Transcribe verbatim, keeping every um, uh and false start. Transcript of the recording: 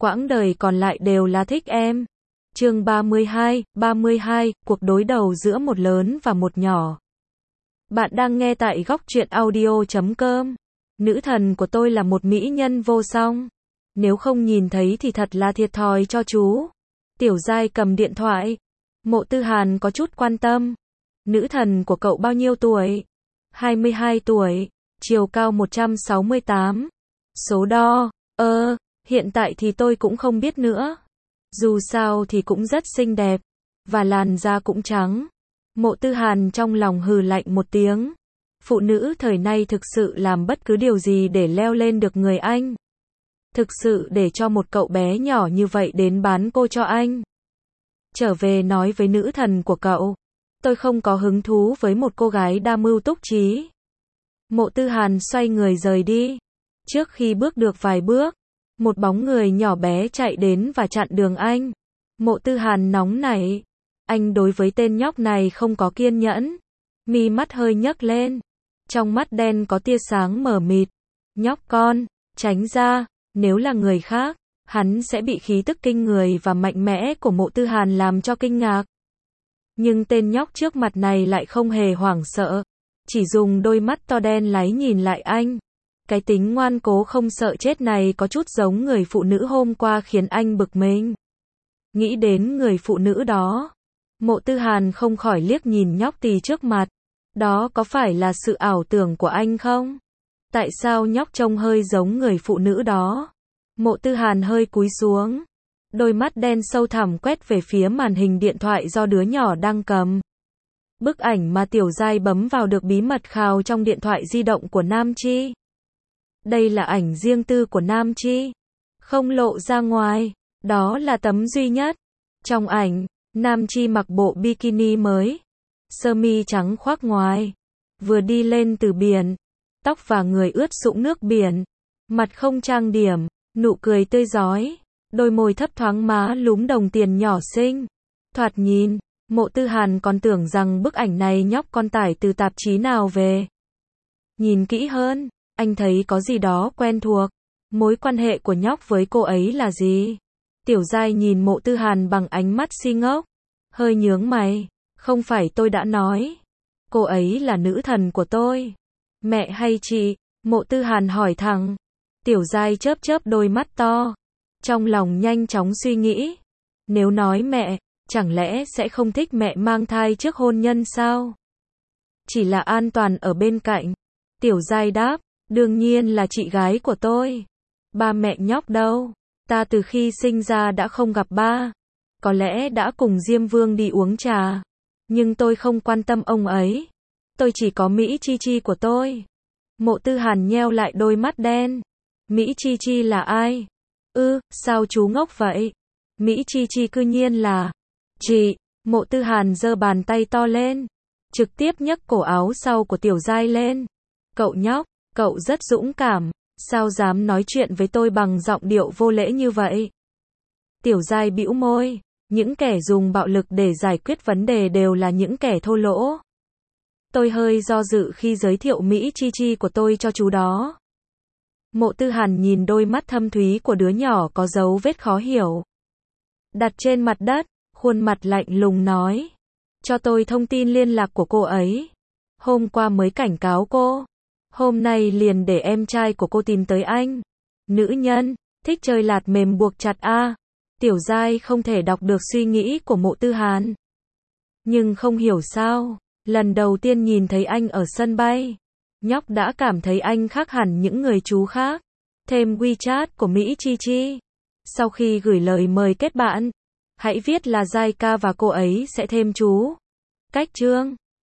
quãng đời còn lại đều là thích em. Chương ba mươi hai, ba mươi hai, cuộc đối đầu giữa một lớn và một nhỏ. Bạn đang nghe tại góc truyện audio chấm com. Nữ thần của tôi là một mỹ nhân vô song. Nếu không nhìn thấy thì thật là thiệt thòi cho chú. Tiểu Giai cầm điện thoại. Mộ Tư Hàn có chút quan tâm. Nữ thần của cậu bao nhiêu tuổi? hai mươi hai tuổi. Chiều cao một trăm sáu mươi tám. Số đo. Ơ, hiện tại thì tôi cũng không biết nữa. Dù sao thì cũng rất xinh đẹp. Và làn da cũng trắng. Mộ Tư Hàn trong lòng hừ lạnh một tiếng. Phụ nữ thời nay thực sự làm bất cứ điều gì để leo lên được người anh. Thực sự để cho một cậu bé nhỏ như vậy đến bán cô cho anh. Trở về nói với nữ thần của cậu. Tôi không có hứng thú với một cô gái đa mưu túc trí. Mộ Tư Hàn xoay người rời đi. Trước khi bước được vài bước, một bóng người nhỏ bé chạy đến và chặn đường anh. Mộ Tư Hàn nóng nảy. Anh đối với tên nhóc này không có kiên nhẫn. Mi mắt hơi nhấc lên. Trong mắt đen có tia sáng mờ mịt. Nhóc con, tránh ra. Nếu là người khác, hắn sẽ bị khí tức kinh người và mạnh mẽ của Mộ Tư Hàn làm cho kinh ngạc. Nhưng tên nhóc trước mặt này lại không hề hoảng sợ. Chỉ dùng đôi mắt to đen láy nhìn lại anh. Cái tính ngoan cố không sợ chết này có chút giống người phụ nữ hôm qua khiến anh bực mình. Nghĩ đến người phụ nữ đó, Mộ Tư Hàn không khỏi liếc nhìn nhóc tì trước mặt. Đó có phải là sự ảo tưởng của anh không? Tại sao nhóc trông hơi giống người phụ nữ đó? Mộ Tư Hàn hơi cúi xuống. Đôi mắt đen sâu thẳm quét về phía màn hình điện thoại do đứa nhỏ đang cầm. Bức ảnh mà Tiểu Giai bấm vào được bí mật khào trong điện thoại di động của Nam Chi. Đây là ảnh riêng tư của Nam Chi. Không lộ ra ngoài. Đó là tấm duy nhất. Trong ảnh, Nam Chi mặc bộ bikini mới. Sơ mi trắng khoác ngoài. Vừa đi lên từ biển. Tóc và người ướt sũng nước biển. Mặt không trang điểm. Nụ cười tươi rói. Đôi môi thấp thoáng má lúm đồng tiền nhỏ xinh. Thoạt nhìn, Mộ Tư Hàn còn tưởng rằng bức ảnh này nhóc con tải từ tạp chí nào về. Nhìn kỹ hơn, anh thấy có gì đó quen thuộc. Mối quan hệ của nhóc với cô ấy là gì? Tiểu Giai nhìn Mộ Tư Hàn bằng ánh mắt si ngốc. Hơi nhướng mày. Không phải tôi đã nói. Cô ấy là nữ thần của tôi. Mẹ hay chị? Mộ Tư Hàn hỏi thẳng. Tiểu Giai chớp chớp đôi mắt to. Trong lòng nhanh chóng suy nghĩ. Nếu nói mẹ, chẳng lẽ sẽ không thích mẹ mang thai trước hôn nhân sao? Chỉ là an toàn ở bên cạnh. Tiểu Giai đáp. Đương nhiên là chị gái của tôi. Ba mẹ nhóc đâu? Ta từ khi sinh ra đã không gặp ba. Có lẽ đã cùng Diêm Vương đi uống trà. Nhưng tôi không quan tâm ông ấy. Tôi chỉ có Mỹ Chi Chi của tôi. Mộ Tư Hàn nheo lại đôi mắt đen. Mỹ Chi Chi là ai? Ư, sao chú ngốc vậy? Mỹ Chi Chi cư nhiên là... Chị! Mộ Tư Hàn giơ bàn tay to lên. Trực tiếp nhấc cổ áo sau của Tiểu Giai lên. Cậu nhóc, cậu rất dũng cảm. Sao dám nói chuyện với tôi bằng giọng điệu vô lễ như vậy? Tiểu Giai bĩu môi. Những kẻ dùng bạo lực để giải quyết vấn đề đều là những kẻ thô lỗ. Tôi hơi do dự khi giới thiệu Mỹ Chi Chi của tôi cho chú đó. Mộ Tư Hàn nhìn đôi mắt thâm thúy của đứa nhỏ có dấu vết khó hiểu. Đặt trên mặt đất, khuôn mặt lạnh lùng nói. Cho tôi thông tin liên lạc của cô ấy. Hôm qua mới cảnh cáo cô. Hôm nay liền để em trai của cô tìm tới anh. Nữ nhân, thích chơi lạt mềm buộc chặt a. Tiểu Giai không thể đọc được suy nghĩ của Mộ Tư Hàn. Nhưng không hiểu sao, lần đầu tiên nhìn thấy anh ở sân bay, nhóc đã cảm thấy anh khác hẳn những người chú khác. Thêm WeChat của Mỹ Chi Chi. Sau khi gửi lời mời kết bạn, hãy viết là Giai ca và cô ấy sẽ thêm chú. Cách chương